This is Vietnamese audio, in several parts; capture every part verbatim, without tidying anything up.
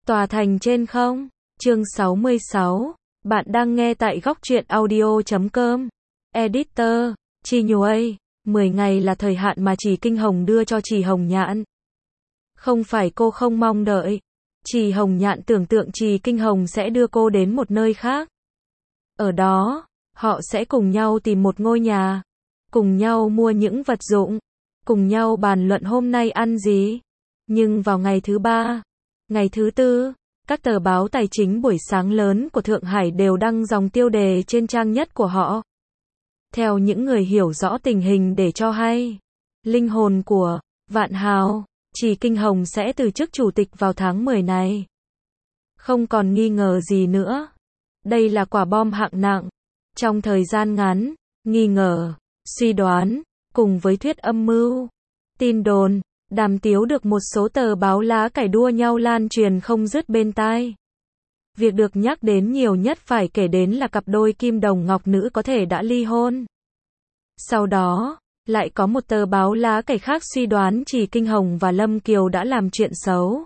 Tòa thành trên không? Chương sáu mươi sáu. Bạn đang nghe tại góc truyện audio chấm com. Editor, Chi Nhuây. mười ngày là thời hạn mà Trì Kinh Hồng đưa cho Trì Hồng Nhạn. Không phải cô không mong đợi. Trì Hồng Nhạn tưởng tượng Trì Kinh Hồng sẽ đưa cô đến một nơi khác. Ở đó, họ sẽ cùng nhau tìm một ngôi nhà, cùng nhau mua những vật dụng, cùng nhau bàn luận hôm nay ăn gì. Nhưng vào ngày thứ ba, ngày thứ tư, các tờ báo tài chính buổi sáng lớn của Thượng Hải đều đăng dòng tiêu đề trên trang nhất của họ. Theo những người hiểu rõ tình hình để cho hay, linh hồn của Vạn Hào, Trì Kinh Hồng sẽ từ chức chủ tịch vào tháng mười này. Không còn nghi ngờ gì nữa. Đây là quả bom hạng nặng. Trong thời gian ngắn, nghi ngờ, suy đoán, cùng với thuyết âm mưu, tin đồn, đàm tiếu được một số tờ báo lá cải đua nhau lan truyền không dứt bên tai. Việc được nhắc đến nhiều nhất phải kể đến là cặp đôi kim đồng ngọc nữ có thể đã ly hôn. Sau đó, lại có một tờ báo lá cải khác suy đoán Trì Kinh Hồng và Lâm Kiều đã làm chuyện xấu.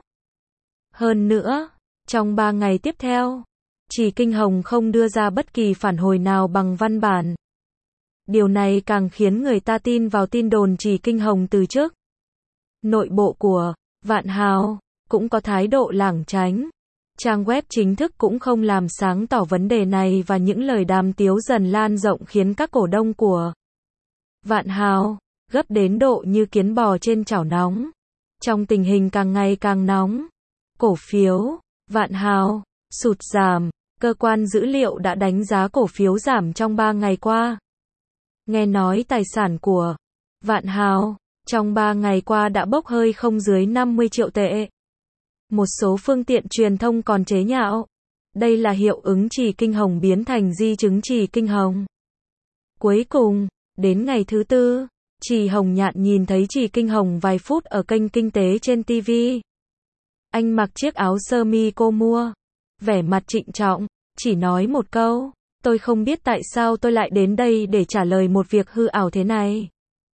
Hơn nữa, trong ba ngày tiếp theo, Trì Kinh Hồng không đưa ra bất kỳ phản hồi nào bằng văn bản. Điều này càng khiến người ta tin vào tin đồn Trì Kinh Hồng từ chức. Nội bộ của Vạn Hào cũng có thái độ lảng tránh. Trang web chính thức cũng không làm sáng tỏ vấn đề này và những lời đàm tiếu dần lan rộng khiến các cổ đông của Vạn Hào gấp đến độ như kiến bò trên chảo nóng. Trong tình hình càng ngày càng nóng, cổ phiếu Vạn Hào sụt giảm. Cơ quan dữ liệu đã đánh giá cổ phiếu giảm trong ba ngày qua. Nghe nói tài sản của Vạn Hào trong ba ngày qua đã bốc hơi không dưới năm mươi triệu tệ. Một số phương tiện truyền thông còn chế nhạo. Đây là hiệu ứng Trì Kinh Hồng biến thành di chứng Trì Kinh Hồng. Cuối cùng, đến ngày thứ tư, Trì Hồng Nhạn nhìn thấy Trì Kinh Hồng vài phút ở kênh kinh tế trên ti vi. Anh mặc chiếc áo sơ mi cô mua. Vẻ mặt trịnh trọng, chỉ nói một câu, tôi không biết tại sao tôi lại đến đây để trả lời một việc hư ảo thế này.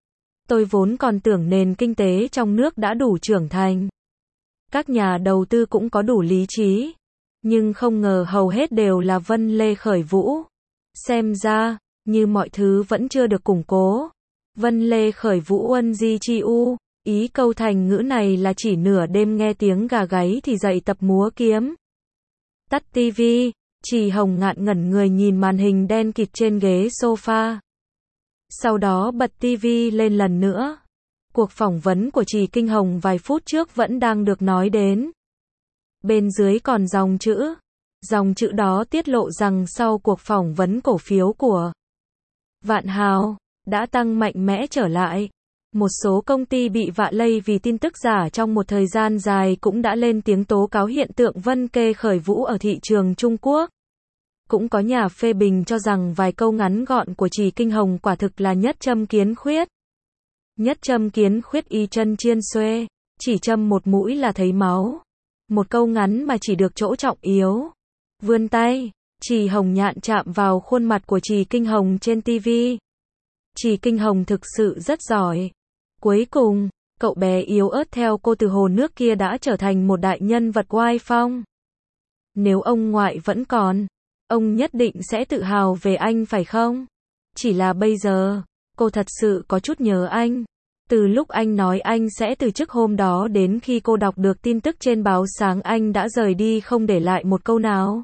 Tôi vốn còn tưởng nền kinh tế trong nước đã đủ trưởng thành. Các nhà đầu tư cũng có đủ lý trí. Nhưng không ngờ hầu hết đều là Vân Lê khởi vũ. Xem ra, như mọi thứ vẫn chưa được củng cố. Vân Lê khởi vũ uân di chi u. Ý câu thành ngữ này là chỉ nửa đêm nghe tiếng gà gáy thì dậy tập múa kiếm. Tắt ti vi, Trì Hồng Nhạn ngẩn người nhìn màn hình đen kịt trên ghế sofa. Sau đó bật ti vi lên lần nữa. Cuộc phỏng vấn của Trì Kinh Hồng vài phút trước vẫn đang được nói đến. Bên dưới còn dòng chữ. Dòng chữ đó tiết lộ rằng sau cuộc phỏng vấn cổ phiếu của Vạn Hào đã tăng mạnh mẽ trở lại. Một số công ty bị vạ lây vì tin tức giả trong một thời gian dài cũng đã lên tiếng tố cáo hiện tượng Vân Kê khởi vũ ở thị trường Trung Quốc. Cũng có nhà phê bình cho rằng vài câu ngắn gọn của Trì Kinh Hồng quả thực là nhất châm kiến khuyết. Nhất châm kiến khuyết y chân chiên xuê, chỉ châm một mũi là thấy máu. Một câu ngắn mà chỉ được chỗ trọng yếu. Vươn tay, Trì Hồng Nhạn chạm vào khuôn mặt của Trì Kinh Hồng trên ti vi. Trì Kinh Hồng thực sự rất giỏi. Cuối cùng, cậu bé yếu ớt theo cô từ hồ nước kia đã trở thành một đại nhân vật oai phong. Nếu ông ngoại vẫn còn, ông nhất định sẽ tự hào về anh phải không? Chỉ là bây giờ, cô thật sự có chút nhớ anh. Từ lúc anh nói anh sẽ từ chức hôm đó đến khi cô đọc được tin tức trên báo sáng anh đã rời đi không để lại một câu nào.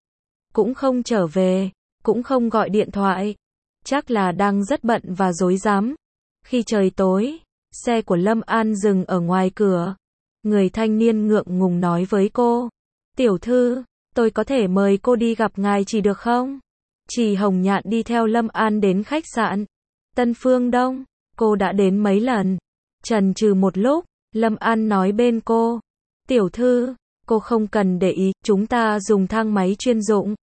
Cũng không trở về, cũng không gọi điện thoại. Chắc là đang rất bận và rối rắm. Khi trời tối, xe của Lâm An dừng ở ngoài cửa. Người thanh niên ngượng ngùng nói với cô. Tiểu thư, tôi có thể mời cô đi gặp ngài chỉ được không? Trì Hồng Nhạn đi theo Lâm An đến khách sạn Tân Phương Đông. Cô đã đến mấy lần. Chần chừ một lúc, Lâm An nói bên cô. Tiểu thư, cô không cần để ý, chúng ta dùng thang máy chuyên dụng.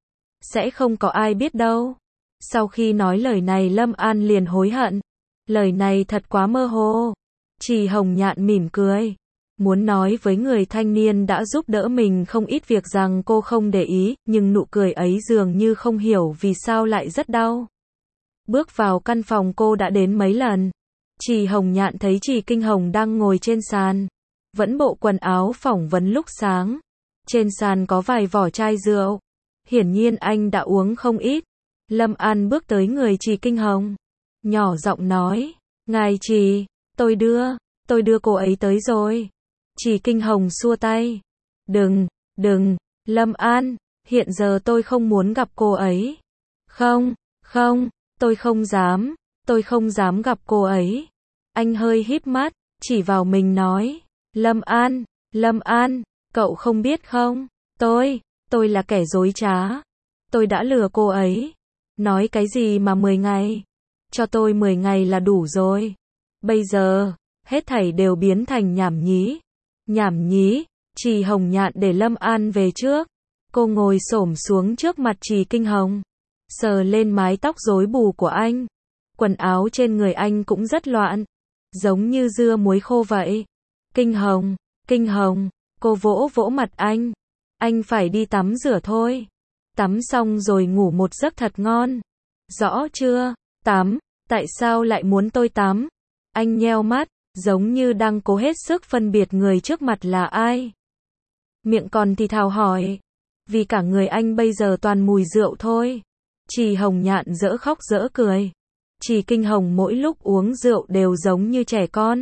Sẽ không có ai biết đâu. Sau khi nói lời này Lâm An liền hối hận. Lời này thật quá mơ hồ. Trì Hồng Nhạn mỉm cười. Muốn nói với người thanh niên đã giúp đỡ mình không ít việc rằng cô không để ý, nhưng nụ cười ấy dường như không hiểu vì sao lại rất đau. Bước vào căn phòng cô đã đến mấy lần. Trì Hồng Nhạn thấy Trì Kinh Hồng đang ngồi trên sàn. Vẫn bộ quần áo phỏng vấn lúc sáng. Trên sàn có vài vỏ chai rượu. Hiển nhiên anh đã uống không ít. Lâm An bước tới người Trì Kinh Hồng. Nhỏ giọng nói. Ngài Trì, tôi đưa, tôi đưa cô ấy tới rồi. Trì Kinh Hồng xua tay. Đừng, đừng, Lâm An, hiện giờ tôi không muốn gặp cô ấy. Không, không, tôi không dám, tôi không dám gặp cô ấy. Anh hơi híp mắt, chỉ vào mình nói. Lâm An, Lâm An, cậu không biết không, tôi, tôi là kẻ dối trá. Tôi đã lừa cô ấy. Nói cái gì mà mười ngày? Cho tôi mười ngày là đủ rồi. Bây giờ, hết thảy đều biến thành nhảm nhí. Nhảm nhí, Trì Hồng Nhạn để Lâm An về trước. Cô ngồi xổm xuống trước mặt Trì Kinh Hồng, sờ lên mái tóc rối bù của anh. Quần áo trên người anh cũng rất loạn, giống như dưa muối khô vậy. Kinh Hồng, Kinh Hồng, cô vỗ vỗ mặt anh. Anh phải đi tắm rửa thôi. Tắm xong rồi ngủ một giấc thật ngon. Rõ chưa? Tắm, tại sao lại muốn tôi tắm? Anh nheo mắt, giống như đang cố hết sức phân biệt người trước mặt là ai. Miệng còn thì thào hỏi. Vì cả người anh bây giờ toàn mùi rượu thôi. Trì Hồng Nhạn dỡ khóc dỡ cười. Trì Kinh Hồng mỗi lúc uống rượu đều giống như trẻ con.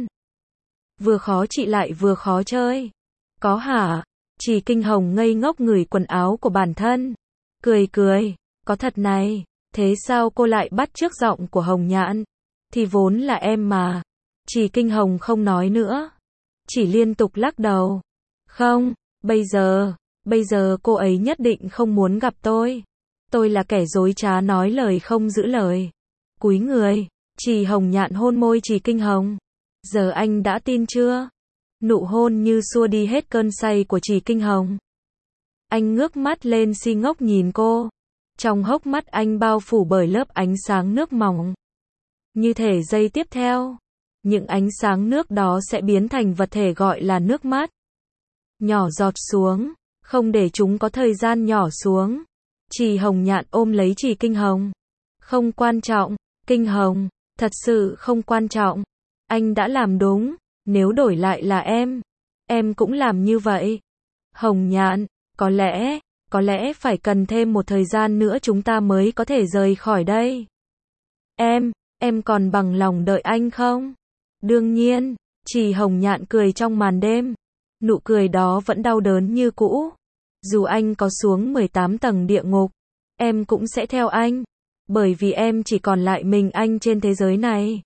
Vừa khó trị lại vừa khó chơi. Có hả? Trì Kinh Hồng ngây ngốc ngửi quần áo của bản thân. Cười cười, có thật này. Thế sao cô lại bắt chước giọng của Hồng Nhạn? Thì vốn là em mà. Trì Kinh Hồng không nói nữa. Chỉ liên tục lắc đầu. Không, bây giờ, bây giờ cô ấy nhất định không muốn gặp tôi. Tôi là kẻ dối trá nói lời không giữ lời. Cúi người, Trì Hồng Nhạn hôn môi Trì Kinh Hồng. Giờ anh đã tin chưa? Nụ hôn như xua đi hết cơn say của Trì Kinh Hồng. Anh ngước mắt lên si ngốc nhìn cô. Trong hốc mắt anh bao phủ bởi lớp ánh sáng nước mỏng. Như thể giây tiếp theo, những ánh sáng nước đó sẽ biến thành vật thể gọi là nước mắt. Nhỏ giọt xuống, không để chúng có thời gian nhỏ xuống. Trì Hồng Nhạn ôm lấy Trì Kinh Hồng. Không quan trọng, Kinh Hồng, thật sự không quan trọng. Anh đã làm đúng, nếu đổi lại là em, em cũng làm như vậy. Hồng Nhạn, có lẽ, có lẽ phải cần thêm một thời gian nữa chúng ta mới có thể rời khỏi đây. Em, em còn bằng lòng đợi anh không? Đương nhiên, Trì Hồng Nhạn cười trong màn đêm. Nụ cười đó vẫn đau đớn như cũ. Dù anh có xuống mười tám tầng địa ngục, em cũng sẽ theo anh. Bởi vì em chỉ còn lại mình anh trên thế giới này.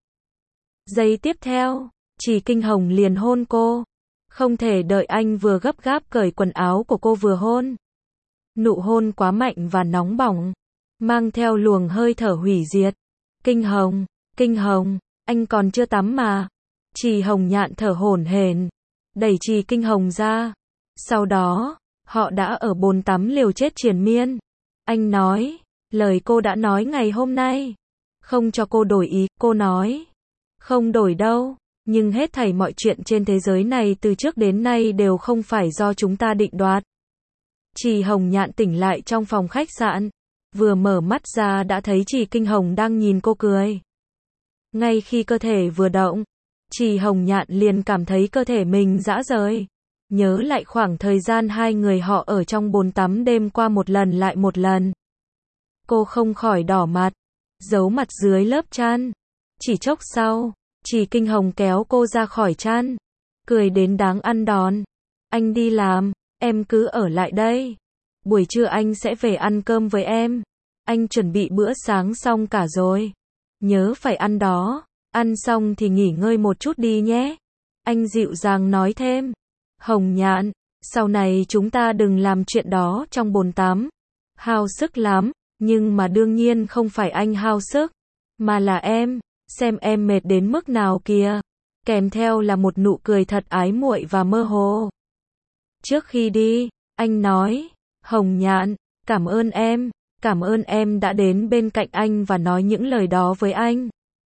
Giây tiếp theo, Trì Kinh Hồng liền hôn cô. Không thể đợi anh vừa gấp gáp cởi quần áo của cô vừa hôn. Nụ hôn quá mạnh và nóng bỏng, mang theo luồng hơi thở hủy diệt. Kinh Hồng, Kinh Hồng, anh còn chưa tắm mà. Trì Hồng Nhạn thở hổn hển, đẩy Trì Kinh Hồng ra. Sau đó, họ đã ở bồn tắm liều chết triền miên. Anh nói, lời cô đã nói ngày hôm nay. Không cho cô đổi ý, cô nói. Không đổi đâu, nhưng hết thảy mọi chuyện trên thế giới này từ trước đến nay đều không phải do chúng ta định đoạt. Trì Hồng Nhạn tỉnh lại trong phòng khách sạn. Vừa mở mắt ra đã thấy Trì Kinh Hồng đang nhìn cô cười. Ngay khi cơ thể vừa động, Trì Hồng Nhạn liền cảm thấy cơ thể mình rã rời. Nhớ lại khoảng thời gian hai người họ ở trong bồn tắm đêm qua một lần lại một lần. Cô không khỏi đỏ mặt, giấu mặt dưới lớp chăn. Chỉ chốc sau, Trì Kinh Hồng kéo cô ra khỏi chăn, cười đến đáng ăn đòn. Anh đi làm, em cứ ở lại đây. Buổi trưa anh sẽ về ăn cơm với em. Anh chuẩn bị bữa sáng xong cả rồi. Nhớ phải ăn đó. Ăn xong thì nghỉ ngơi một chút đi nhé. Anh dịu dàng nói thêm. Hồng Nhạn, sau này chúng ta đừng làm chuyện đó trong bồn tắm. Hao sức lắm, nhưng mà đương nhiên không phải anh hao sức, mà là em, xem em mệt đến mức nào kìa. Kèm theo là một nụ cười thật ái muội và mơ hồ. Trước khi đi, anh nói, Hồng Nhạn, cảm ơn em, cảm ơn em đã đến bên cạnh anh và nói những lời đó với anh.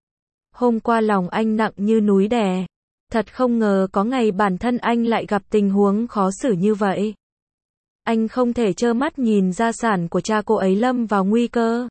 Hôm qua lòng anh nặng như núi đè. Thật không ngờ có ngày bản thân anh lại gặp tình huống khó xử như vậy. Anh không thể trơ mắt nhìn gia sản của cha cô ấy lâm vào nguy cơ.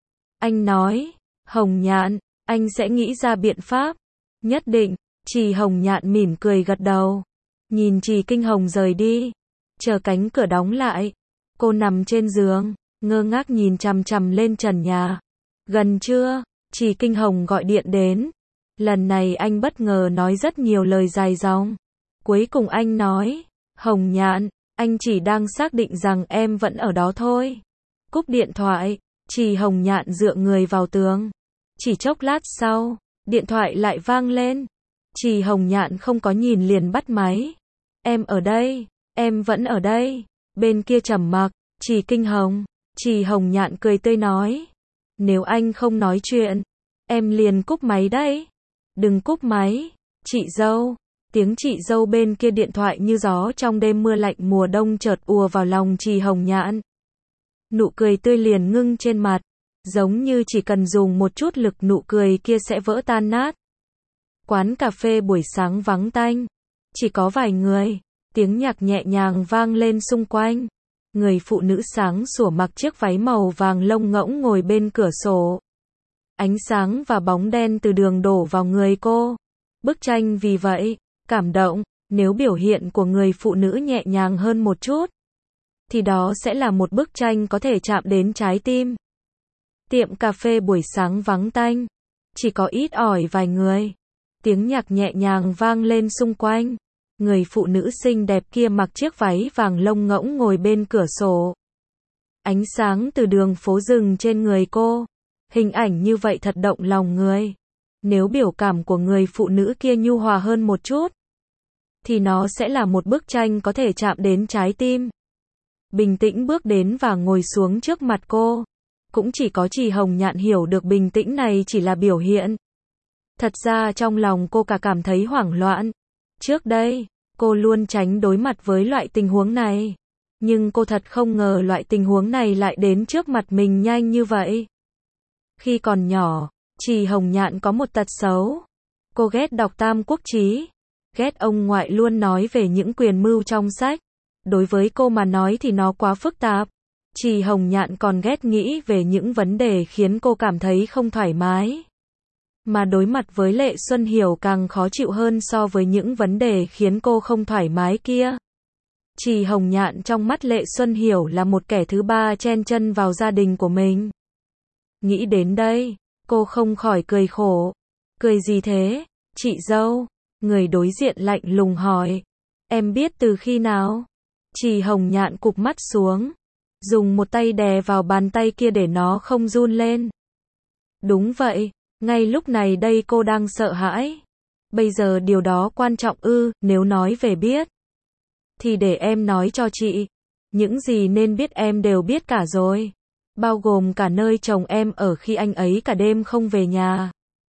Anh nói, Hồng Nhạn, anh sẽ nghĩ ra biện pháp. Nhất định. Trì Hồng Nhạn mỉm cười gật đầu. Nhìn Trì Kinh Hồng rời đi. Chờ cánh cửa đóng lại, cô nằm trên giường, ngơ ngác nhìn chằm chằm lên trần nhà. Gần trưa, Trì Kinh Hồng gọi điện đến. Lần này anh bất ngờ nói rất nhiều lời dài dòng. Cuối cùng anh nói, Hồng Nhạn, anh chỉ đang xác định rằng em vẫn ở đó thôi. Cúp điện thoại, Trì Hồng Nhạn dựa người vào tường. Chỉ chốc lát sau, điện thoại lại vang lên. Trì Hồng Nhạn không có nhìn liền bắt máy. Em ở đây, em vẫn ở đây. Bên kia trầm mặc, Trì Kinh Hồng. Trì Hồng Nhạn cười tươi nói, nếu anh không nói chuyện, em liền cúp máy đấy. Đừng cúp máy, chị dâu. Tiếng chị dâu bên kia điện thoại như gió trong đêm mưa lạnh mùa đông chợt ùa vào lòng Trì Hồng Nhạn. Nụ cười tươi liền ngưng trên mặt, giống như chỉ cần dùng một chút lực nụ cười kia sẽ vỡ tan nát. Quán cà phê buổi sáng vắng tanh, chỉ có vài người, tiếng nhạc nhẹ nhàng vang lên xung quanh. Người phụ nữ sáng sủa mặc chiếc váy màu vàng lông ngỗng ngồi bên cửa sổ. Ánh sáng và bóng đen từ đường đổ vào người cô. Bức tranh vì vậy, cảm động, nếu biểu hiện của người phụ nữ nhẹ nhàng hơn một chút, thì đó sẽ là một bức tranh có thể chạm đến trái tim. Tiệm cà phê buổi sáng vắng tanh, chỉ có ít ỏi vài người. Tiếng nhạc nhẹ nhàng vang lên xung quanh. Người phụ nữ xinh đẹp kia mặc chiếc váy vàng lông ngỗng ngồi bên cửa sổ. Ánh sáng từ đường phố rừng trên người cô. Hình ảnh như vậy thật động lòng người. Nếu biểu cảm của người phụ nữ kia nhu hòa hơn một chút, thì nó sẽ là một bức tranh có thể chạm đến trái tim. Bình tĩnh bước đến và ngồi xuống trước mặt cô. Cũng chỉ có Trì Hồng Nhạn hiểu được bình tĩnh này chỉ là biểu hiện. Thật ra trong lòng cô cả cảm thấy hoảng loạn. Trước đây, cô luôn tránh đối mặt với loại tình huống này. Nhưng cô thật không ngờ loại tình huống này lại đến trước mặt mình nhanh như vậy. Khi còn nhỏ, Trì Hồng Nhạn có một tật xấu. Cô ghét đọc Tam Quốc Chí. Ghét ông ngoại luôn nói về những quyền mưu trong sách. Đối với cô mà nói thì nó quá phức tạp. Trì Hồng Nhạn còn ghét nghĩ về những vấn đề khiến cô cảm thấy không thoải mái. Mà đối mặt với Lệ Xuân Hiểu càng khó chịu hơn so với những vấn đề khiến cô không thoải mái kia. Trì Hồng Nhạn trong mắt Lệ Xuân Hiểu là một kẻ thứ ba chen chân vào gia đình của mình. Nghĩ đến đây, cô không khỏi cười khổ. Cười gì thế, chị dâu? Người đối diện lạnh lùng hỏi. Em biết từ khi nào? Trì Hồng Nhạn cụp mắt xuống, dùng một tay đè vào bàn tay kia để nó không run lên. Đúng vậy, ngay lúc này đây cô đang sợ hãi. Bây giờ điều đó quan trọng ư? Nếu nói về biết, thì để em nói cho chị. Những gì nên biết em đều biết cả rồi. Bao gồm cả nơi chồng em ở khi anh ấy cả đêm không về nhà.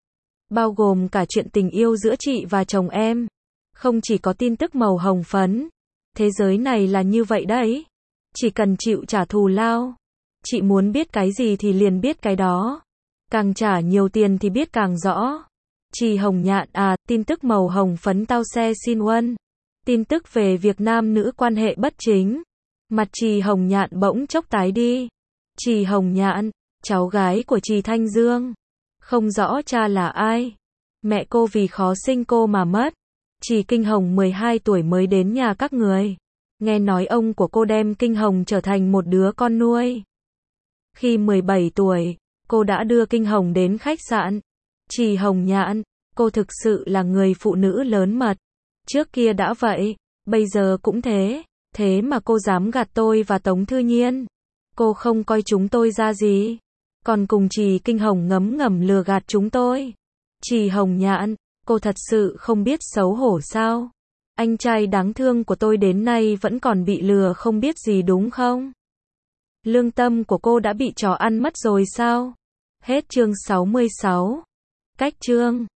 Bao gồm cả chuyện tình yêu giữa chị và chồng em. Không chỉ có tin tức màu hồng phấn. Thế giới này là như vậy đấy. Chỉ cần chịu trả thù lao. Chị muốn biết cái gì thì liền biết cái đó. Càng trả nhiều tiền thì biết càng rõ. Trì Hồng Nhạn à, tin tức màu hồng phấn tao xe xin huân. Tin tức về việc nam nữ quan hệ bất chính. Mặt Trì Hồng Nhạn bỗng chốc tái đi. Trì Hồng Nhạn, cháu gái của Trì Thanh Dương. Không rõ cha là ai. Mẹ cô vì khó sinh cô mà mất. Trì Kinh Hồng mười hai tuổi mới đến nhà các người. Nghe nói ông của cô đem Kinh Hồng trở thành một đứa con nuôi. Khi mười bảy tuổi, cô đã đưa Kinh Hồng đến khách sạn. Trì Hồng Nhạn, cô thực sự là người phụ nữ lớn mật. Trước kia đã vậy, bây giờ cũng thế. Thế mà cô dám gạt tôi và Tống Thư Nhiên. Cô không coi chúng tôi ra gì. Còn cùng Trì Kinh Hồng ngấm ngầm lừa gạt chúng tôi. Trì Hồng Nhạn, cô thật sự không biết xấu hổ sao? Anh trai đáng thương của tôi đến nay vẫn còn bị lừa không biết gì đúng không? Lương tâm của cô đã bị trò ăn mất rồi sao? Hết chương sáu mươi sáu. Cách chương